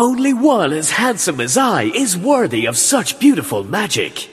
Only one as handsome as I is worthy of such beautiful magic.